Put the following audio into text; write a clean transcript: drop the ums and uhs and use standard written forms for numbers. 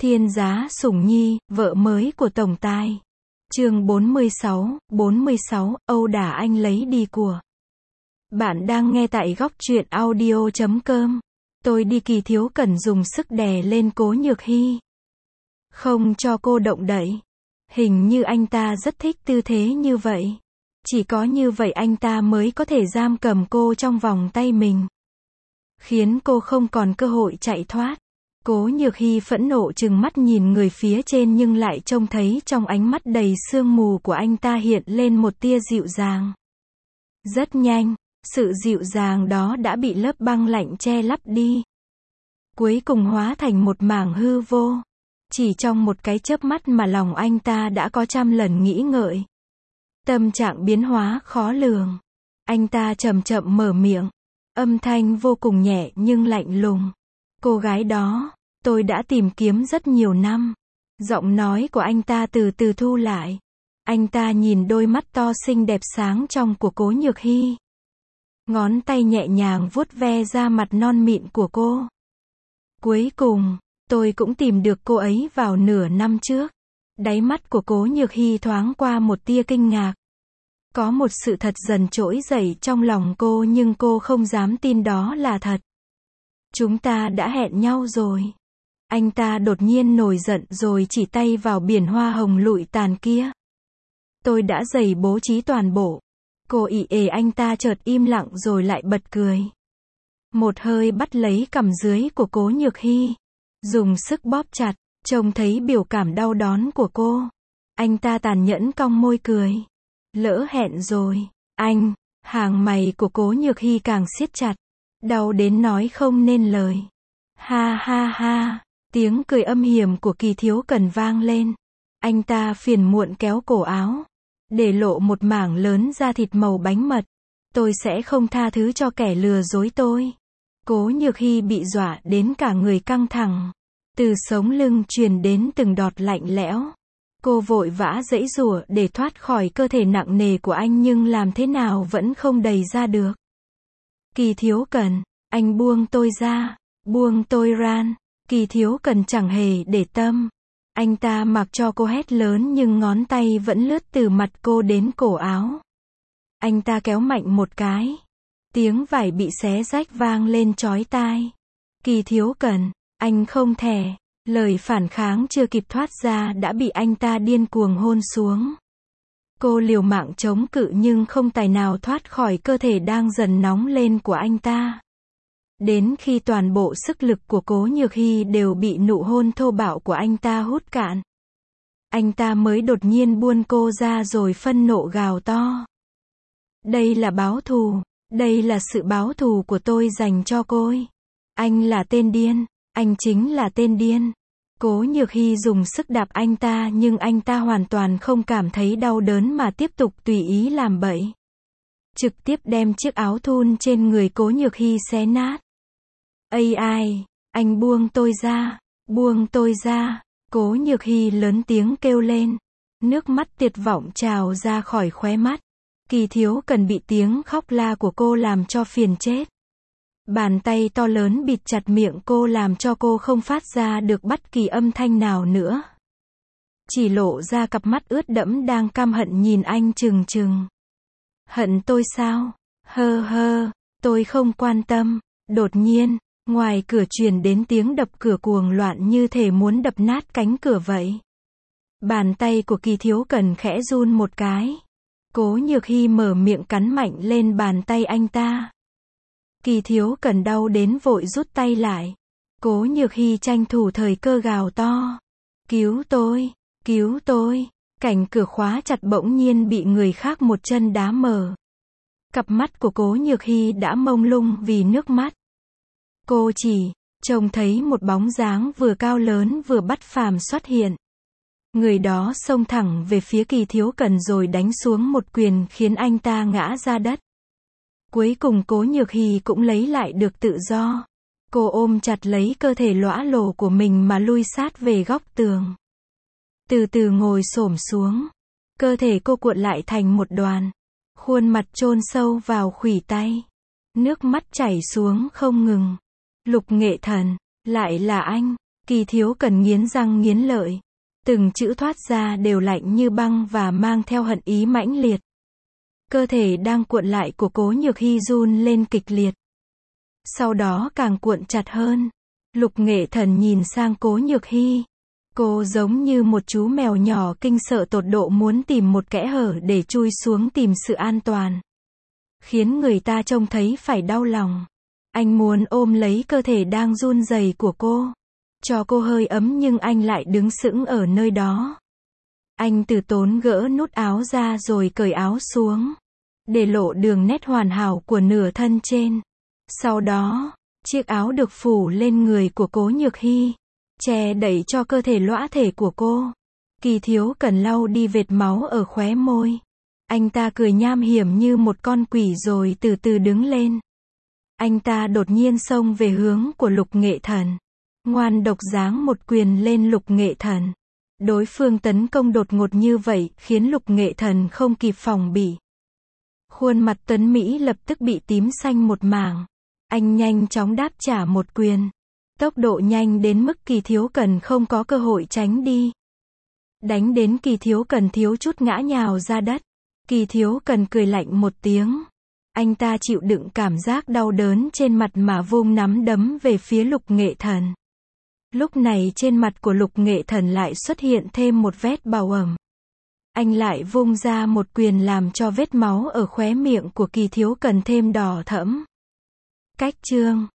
Thiên giá sủng nhi, vợ mới của tổng tài. Chương 46, âu đả anh lấy đi của. Bạn đang nghe tại góc truyện audio.com. Tôi đi. Kỳ Thiếu Cần dùng sức đè lên Cố Nhược Hy, không cho cô động đậy. Hình như anh ta rất thích tư thế như vậy. Chỉ có như vậy anh ta mới có thể giam cầm cô trong vòng tay mình, khiến cô không còn cơ hội chạy thoát. Cố Nhược Hy phẫn nộ trừng mắt nhìn người phía trên, nhưng lại trông thấy trong ánh mắt đầy sương mù của anh ta hiện lên một tia dịu dàng. Rất nhanh, sự dịu dàng đó đã bị lớp băng lạnh che lấp đi, cuối cùng hóa thành một mảng hư vô. Chỉ trong một cái chớp mắt mà lòng anh ta đã có trăm lần nghĩ ngợi. Tâm trạng biến hóa khó lường. Anh ta chậm chậm mở miệng, âm thanh vô cùng nhẹ nhưng lạnh lùng. Cô gái đó, tôi đã tìm kiếm rất nhiều năm. Giọng nói của anh ta từ từ thu lại. Anh ta nhìn đôi mắt to xinh đẹp sáng trong của Cố Nhược Hy. Ngón tay nhẹ nhàng vuốt ve da mặt non mịn của cô. Cuối cùng, tôi cũng tìm được cô ấy vào nửa năm trước. Đáy mắt của Cố Nhược Hy thoáng qua một tia kinh ngạc. Có một sự thật dần trỗi dậy trong lòng cô, nhưng cô không dám tin đó là thật. Chúng ta đã hẹn nhau rồi. Anh ta đột nhiên nổi giận rồi chỉ tay vào biển hoa hồng lụi tàn kia. Tôi đã dày bố trí toàn bộ. Cô ì ề. Anh ta chợt im lặng rồi lại bật cười. Một hơi bắt lấy cằm dưới của Cố Nhược Hy, dùng sức bóp chặt. Trông thấy biểu cảm đau đớn của cô, anh ta tàn nhẫn cong môi cười. Lỡ hẹn rồi, anh. Hàng mày của Cố Nhược Hy càng siết chặt, đau đến nói không nên lời. Ha ha ha, tiếng cười âm hiểm của Kỳ Thiếu Cần vang lên. Anh ta phiền muộn kéo cổ áo, để lộ một mảng lớn da thịt màu bánh mật. Tôi sẽ không tha thứ cho kẻ lừa dối tôi. Cố Nhược Hy bị dọa đến cả người căng thẳng. Từ sống lưng truyền đến từng đọt lạnh lẽo. Cô vội vã giãy giụa để thoát khỏi cơ thể nặng nề của anh, nhưng làm thế nào vẫn không đẩy ra được. Kỳ Thiếu Cần, anh buông tôi ra, buông tôi ra. Kỳ Thiếu Cần chẳng hề để tâm. Anh ta mặc cho cô hét lớn, nhưng ngón tay vẫn lướt từ mặt cô đến cổ áo. Anh ta kéo mạnh một cái. Tiếng vải bị xé rách vang lên chói tai. Kỳ Thiếu Cần, anh không thể. Lời phản kháng chưa kịp thoát ra đã bị anh ta điên cuồng hôn xuống. Cô liều mạng chống cự nhưng không tài nào thoát khỏi cơ thể đang dần nóng lên của anh ta. Đến khi toàn bộ sức lực của Cố Nhược Hy đều bị nụ hôn thô bạo của anh ta hút cạn, anh ta mới đột nhiên buông cô ra rồi phân nộ gào to. Đây là báo thù, đây là sự báo thù của tôi dành cho cô. Anh là tên điên. Anh chính là tên điên. Cố Nhược Hy dùng sức đạp anh ta, nhưng anh ta hoàn toàn không cảm thấy đau đớn mà tiếp tục tùy ý làm bậy. Trực tiếp đem chiếc áo thun trên người Cố Nhược Hy xé nát. Ai, anh buông tôi ra, buông tôi ra. Cố Nhược Hy lớn tiếng kêu lên. Nước mắt tuyệt vọng trào ra khỏi khóe mắt. Kỳ Thiếu Cần bị tiếng khóc la của cô làm cho phiền chết. Bàn tay to lớn bịt chặt miệng cô làm cho cô không phát ra được bất kỳ âm thanh nào nữa. Chỉ lộ ra cặp mắt ướt đẫm đang căm hận nhìn anh trừng trừng. Hận tôi sao? Hơ, tôi không quan tâm. Đột nhiên, ngoài cửa truyền đến tiếng đập cửa cuồng loạn như thể muốn đập nát cánh cửa vậy. Bàn tay của Kỳ Thiếu Cần khẽ run một cái. Cố Nhược Hy mở miệng cắn mạnh lên bàn tay anh ta. Kỳ Thiếu Cần đau đến vội rút tay lại. Cố Nhược Hy tranh thủ thời cơ gào to. Cứu tôi, cứu tôi. Cánh cửa khóa chặt bỗng nhiên bị người khác một chân đá mở. Cặp mắt của Cố Nhược Hy đã mông lung vì nước mắt. Cô chỉ trông thấy một bóng dáng vừa cao lớn vừa bất phàm xuất hiện. Người đó xông thẳng về phía Kỳ Thiếu Cần rồi đánh xuống một quyền khiến anh ta ngã ra đất. Cuối cùng Cố Nhược Hy cũng lấy lại được tự do. Cô ôm chặt lấy cơ thể lõa lồ của mình mà lui sát về góc tường. Từ từ ngồi xổm xuống. Cơ thể cô cuộn lại thành một đoàn. Khuôn mặt chôn sâu vào khuỷu tay. Nước mắt chảy xuống không ngừng. Lục Nghệ Thần, lại là anh. Kỳ Thiếu Cần nghiến răng nghiến lợi. Từng chữ thoát ra đều lạnh như băng và mang theo hận ý mãnh liệt. Cơ thể đang cuộn lại của Cố Nhược Hy run lên kịch liệt. Sau đó càng cuộn chặt hơn. Lục Nghệ Thần nhìn sang Cố Nhược Hy. Cô giống như một chú mèo nhỏ kinh sợ tột độ muốn tìm một kẽ hở để chui xuống tìm sự an toàn. Khiến người ta trông thấy phải đau lòng. Anh muốn ôm lấy cơ thể đang run rẩy của cô. Cho cô hơi ấm nhưng anh lại đứng sững ở nơi đó. Anh từ tốn gỡ nút áo ra rồi cởi áo xuống. Để lộ đường nét hoàn hảo của nửa thân trên. Sau đó, chiếc áo được phủ lên người của Cố Nhược Hy. Che đậy cho cơ thể lõa thể của cô. Kỳ Thiếu Cần lau đi vệt máu ở khóe môi. Anh ta cười nham hiểm như một con quỷ rồi từ từ đứng lên. Anh ta đột nhiên xông về hướng của Lục Nghệ Thần. Ngoan độc giáng một quyền lên Lục Nghệ Thần. Đối phương tấn công đột ngột như vậy, khiến Lục Nghệ Thần không kịp phòng bị. Khuôn mặt Tuấn Mỹ lập tức bị tím xanh một mảng. Anh nhanh chóng đáp trả một quyền. Tốc độ nhanh đến mức Kỳ Thiếu Cần không có cơ hội tránh đi. Đánh đến Kỳ Thiếu Cần thiếu chút ngã nhào ra đất. Kỳ Thiếu Cần cười lạnh một tiếng. Anh ta chịu đựng cảm giác đau đớn trên mặt mà vung nắm đấm về phía Lục Nghệ Thần. Lúc này trên mặt của Lục Nghệ Thần lại xuất hiện thêm một vết bào ẩm. Anh lại vung ra một quyền làm cho vết máu ở khóe miệng của Kỳ Thiếu Cần thêm đỏ thẫm. Cách chương